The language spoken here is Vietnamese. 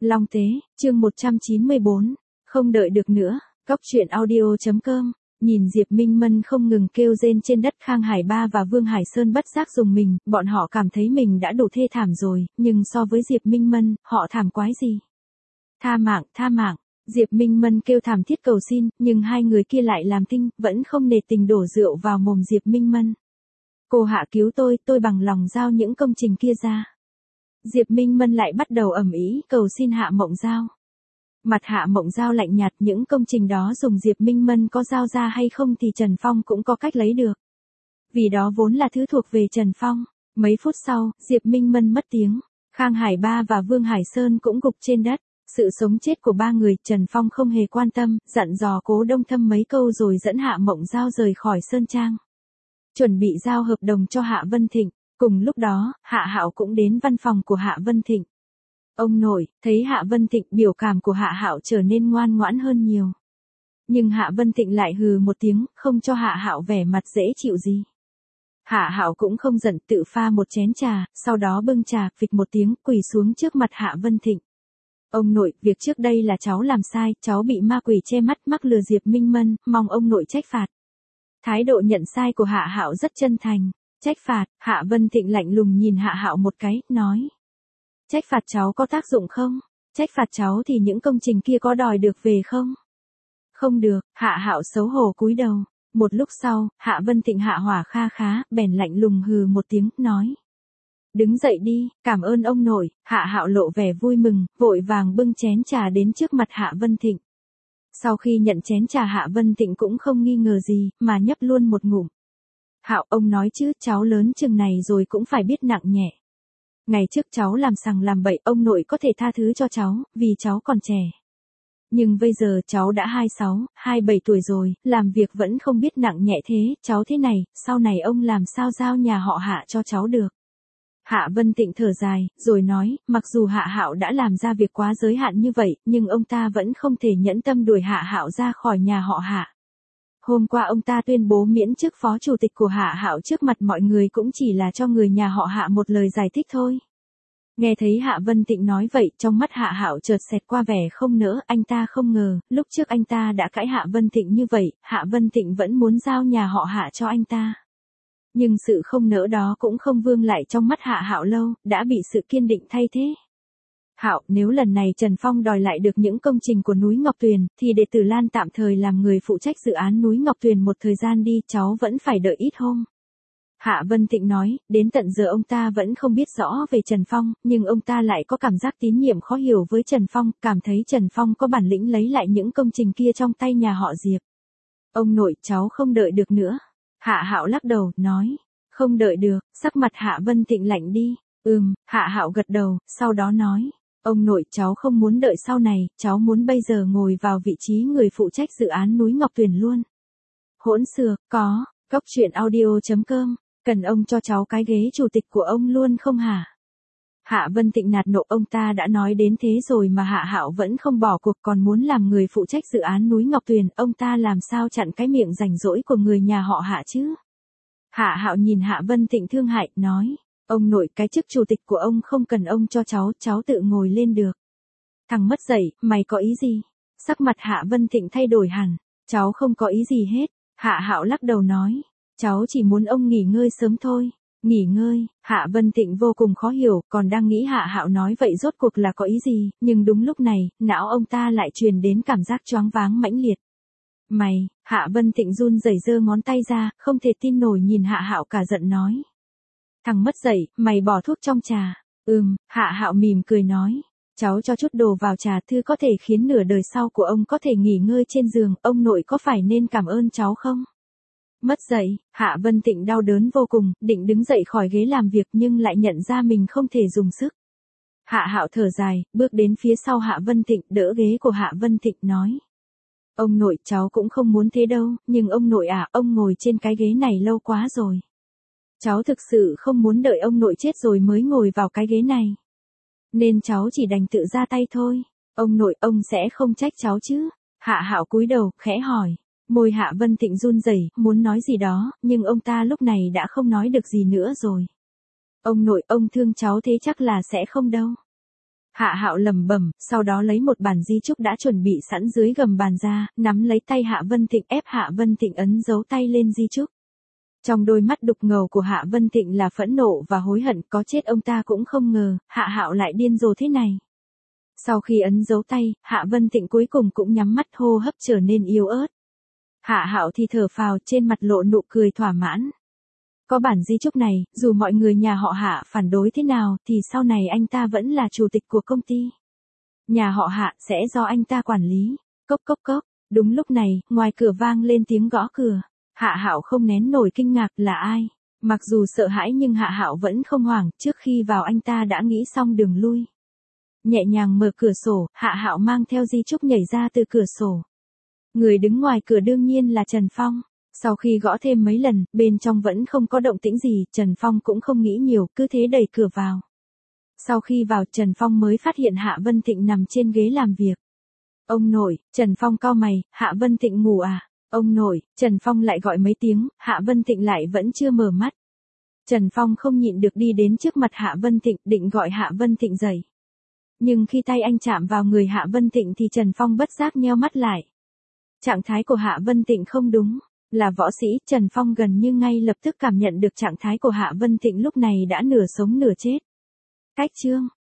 Long Tế, chương 194, không đợi được nữa, Cóc truyện audio.com. Nhìn Diệp Minh Mân không ngừng kêu rên trên đất, Khang Hải Ba và Vương Hải Sơn bất giác dùng mình, bọn họ cảm thấy mình đã đủ thê thảm rồi, nhưng so với Diệp Minh Mân, họ thảm quái gì? Tha mạng, Diệp Minh Mân kêu thảm thiết cầu xin, nhưng hai người kia lại làm thinh, vẫn không nề tình đổ rượu vào mồm Diệp Minh Mân. Cô Hạ cứu tôi bằng lòng giao những công trình kia ra. Diệp Minh Mân lại bắt đầu ầm ĩ cầu xin Hạ Mộng Giao. Mặt Hạ Mộng Giao lạnh nhạt, những công trình đó dùng Diệp Minh Mân có giao ra hay không thì Trần Phong cũng có cách lấy được. Vì đó vốn là thứ thuộc về Trần Phong. Mấy phút sau, Diệp Minh Mân mất tiếng, Khang Hải Ba và Vương Hải Sơn cũng gục trên đất. Sự sống chết của ba người, Trần Phong không hề quan tâm, dặn dò Cố Đông Thâm mấy câu rồi dẫn Hạ Mộng Giao rời khỏi Sơn Trang. Chuẩn bị giao hợp đồng cho Hạ Vân Thịnh. Cùng lúc đó, Hạ Hạo cũng đến văn phòng của Hạ Vân Thịnh. Ông nội, thấy Hạ Vân Thịnh, biểu cảm của Hạ Hạo trở nên ngoan ngoãn hơn nhiều. Nhưng Hạ Vân Thịnh lại hừ một tiếng, không cho Hạ Hạo vẻ mặt dễ chịu gì. Hạ Hạo cũng không giận, tự pha một chén trà, sau đó bưng trà, phịch một tiếng, quỳ xuống trước mặt Hạ Vân Thịnh. Ông nội, việc trước đây là cháu làm sai, cháu bị ma quỷ che mắt mắc lừa Diệp Minh Mân, mong ông nội trách phạt. Thái độ nhận sai của Hạ Hạo rất chân thành. Trách phạt? Hạ Vân Thịnh lạnh lùng nhìn Hạ Hạo một cái, nói. Trách phạt cháu có tác dụng không? Trách phạt cháu thì những công trình kia có đòi được về không? Không được, Hạ Hạo xấu hổ cúi đầu. Một lúc sau, Hạ Vân Thịnh hạ hỏa kha khá, bèn lạnh lùng hừ một tiếng, nói. Đứng dậy đi, cảm ơn ông nội. Hạ Hạo lộ vẻ vui mừng, vội vàng bưng chén trà đến trước mặt Hạ Vân Thịnh. Sau khi nhận chén trà, Hạ Vân Thịnh cũng không nghi ngờ gì, mà nhấp luôn một ngụm. Hạo, ông nói chứ, cháu lớn chừng này rồi cũng phải biết nặng nhẹ. Ngày trước cháu làm sằng làm bậy, ông nội có thể tha thứ cho cháu, vì cháu còn trẻ. Nhưng bây giờ cháu đã 26, 27 tuổi rồi, làm việc vẫn không biết nặng nhẹ thế, cháu thế này, sau này ông làm sao giao nhà họ Hạ cho cháu được. Hạ Vân Thịnh thở dài, rồi nói, mặc dù Hạ Hạo đã làm ra việc quá giới hạn như vậy, nhưng ông ta vẫn không thể nhẫn tâm đuổi Hạ Hạo ra khỏi nhà họ Hạ. Hôm qua ông ta tuyên bố miễn chức phó chủ tịch của Hạ Hạo trước mặt mọi người cũng chỉ là cho người nhà họ Hạ một lời giải thích thôi. Nghe thấy Hạ Vân Thịnh nói vậy, trong mắt Hạ Hạo chợt xẹt qua vẻ không nỡ, anh ta không ngờ, lúc trước anh ta đã cãi Hạ Vân Thịnh như vậy, Hạ Vân Thịnh vẫn muốn giao nhà họ Hạ cho anh ta. Nhưng sự không nỡ đó cũng không vương lại trong mắt Hạ Hạo lâu, đã bị sự kiên định thay thế. Hạo, nếu lần này Trần Phong đòi lại được những công trình của núi Ngọc Tuyền, thì để Tử Lan tạm thời làm người phụ trách dự án núi Ngọc Tuyền một thời gian đi, cháu vẫn phải đợi ít hôm. Hạ Vân Thịnh nói, đến tận giờ ông ta vẫn không biết rõ về Trần Phong, nhưng ông ta lại có cảm giác tín nhiệm khó hiểu với Trần Phong, cảm thấy Trần Phong có bản lĩnh lấy lại những công trình kia trong tay nhà họ Diệp. Ông nội, cháu không đợi được nữa. Hạ Hạo lắc đầu, nói, không đợi được, sắc mặt Hạ Vân Thịnh lạnh đi. Hạ Hạo gật đầu, sau đó nói. Ông nội, cháu không muốn đợi sau này, cháu muốn bây giờ ngồi vào vị trí người phụ trách dự án núi Ngọc Tuyền luôn. Hỗn xược, có, Cóc truyện audio.com, cần ông cho cháu cái ghế chủ tịch của ông luôn không hả? Hạ Vân Thịnh nạt nộ, ông ta đã nói đến thế rồi mà Hạ Hạo vẫn không bỏ cuộc, còn muốn làm người phụ trách dự án núi Ngọc Tuyền, ông ta làm sao chặn cái miệng rảnh rỗi của người nhà họ Hạ chứ? Hạ Hạo nhìn Hạ Vân Thịnh thương hại, nói. Ông nội, cái chức chủ tịch của ông không cần ông cho cháu tự ngồi lên được. Thằng mất dạy, mày có ý gì? Sắc mặt Hạ Vân Thịnh thay đổi hẳn. Cháu không có ý gì hết. Hạ Hạo lắc đầu nói. Cháu chỉ muốn ông nghỉ ngơi sớm thôi. Nghỉ ngơi? Hạ Vân Thịnh vô cùng khó hiểu, còn đang nghĩ Hạ Hạo nói vậy rốt cuộc là có ý gì, nhưng đúng lúc này, não ông ta lại truyền đến cảm giác choáng váng mãnh liệt. Mày, Hạ Vân Thịnh run rẩy giơ ngón tay ra, không thể tin nổi nhìn Hạ Hạo cả giận nói. Thằng mất dạy, mày bỏ thuốc trong trà. Hạ Hạo mỉm cười nói. Cháu cho chút đồ vào trà, thứ có thể khiến nửa đời sau của ông có thể nghỉ ngơi trên giường, ông nội có phải nên cảm ơn cháu không? Mất dạy, Hạ Vân Thịnh đau đớn vô cùng, định đứng dậy khỏi ghế làm việc nhưng lại nhận ra mình không thể dùng sức. Hạ Hạo thở dài, bước đến phía sau Hạ Vân Thịnh, đỡ ghế của Hạ Vân Thịnh, nói. Ông nội, cháu cũng không muốn thế đâu, nhưng ông nội à, ông ngồi trên cái ghế này lâu quá rồi. Cháu thực sự không muốn đợi ông nội chết rồi mới ngồi vào cái ghế này. Nên cháu chỉ đành tự ra tay thôi. Ông nội, ông sẽ không trách cháu chứ? Hạ Hạo cúi đầu, khẽ hỏi. Môi Hạ Vân Thịnh run rẩy, muốn nói gì đó, nhưng ông ta lúc này đã không nói được gì nữa rồi. Ông nội, ông thương cháu thế chắc là sẽ không đâu. Hạ Hạo lẩm bẩm, sau đó lấy một bản di chúc đã chuẩn bị sẵn dưới gầm bàn ra, nắm lấy tay Hạ Vân Tịnh ép Hạ Vân Tịnh ấn dấu tay lên di chúc. Trong đôi mắt đục ngầu của Hạ Vân Tịnh là phẫn nộ và hối hận, có chết ông ta cũng không ngờ, Hạ Hạo lại điên rồ thế này. Sau khi ấn dấu tay, Hạ Vân Tịnh cuối cùng cũng nhắm mắt, hô hấp trở nên yếu ớt. Hạ Hạo thì thở phào, trên mặt lộ nụ cười thỏa mãn. Có bản di chúc này, dù mọi người nhà họ Hạ phản đối thế nào thì sau này anh ta vẫn là chủ tịch của công ty. Nhà họ Hạ sẽ do anh ta quản lý. Cốc cốc cốc, đúng lúc này, ngoài cửa vang lên tiếng gõ cửa. Hạ Hạo không nén nổi kinh ngạc, là ai? Mặc dù sợ hãi nhưng Hạ Hạo vẫn không hoảng, trước khi vào anh ta đã nghĩ xong đường lui. Nhẹ nhàng mở cửa sổ, Hạ Hạo mang theo di chúc nhảy ra từ cửa sổ. Người đứng ngoài cửa đương nhiên là Trần Phong. Sau khi gõ thêm mấy lần, bên trong vẫn không có động tĩnh gì, Trần Phong cũng không nghĩ nhiều, cứ thế đẩy cửa vào. Sau khi vào, Trần Phong mới phát hiện Hạ Vân Tịnh nằm trên ghế làm việc. Ông nội, Trần Phong cau mày, Hạ Vân Tịnh ngủ à? Ông nội, Trần Phong lại gọi mấy tiếng, Hạ Vân Tịnh lại vẫn chưa mở mắt. Trần Phong không nhịn được đi đến trước mặt Hạ Vân Tịnh, định gọi Hạ Vân Tịnh dậy. Nhưng khi tay anh chạm vào người Hạ Vân Tịnh thì Trần Phong bất giác nheo mắt lại. Trạng thái của Hạ Vân Tịnh không đúng. Là võ sĩ, Trần Phong gần như ngay lập tức cảm nhận được trạng thái của Hạ Vân Tịnh lúc này đã nửa sống nửa chết. Cách chương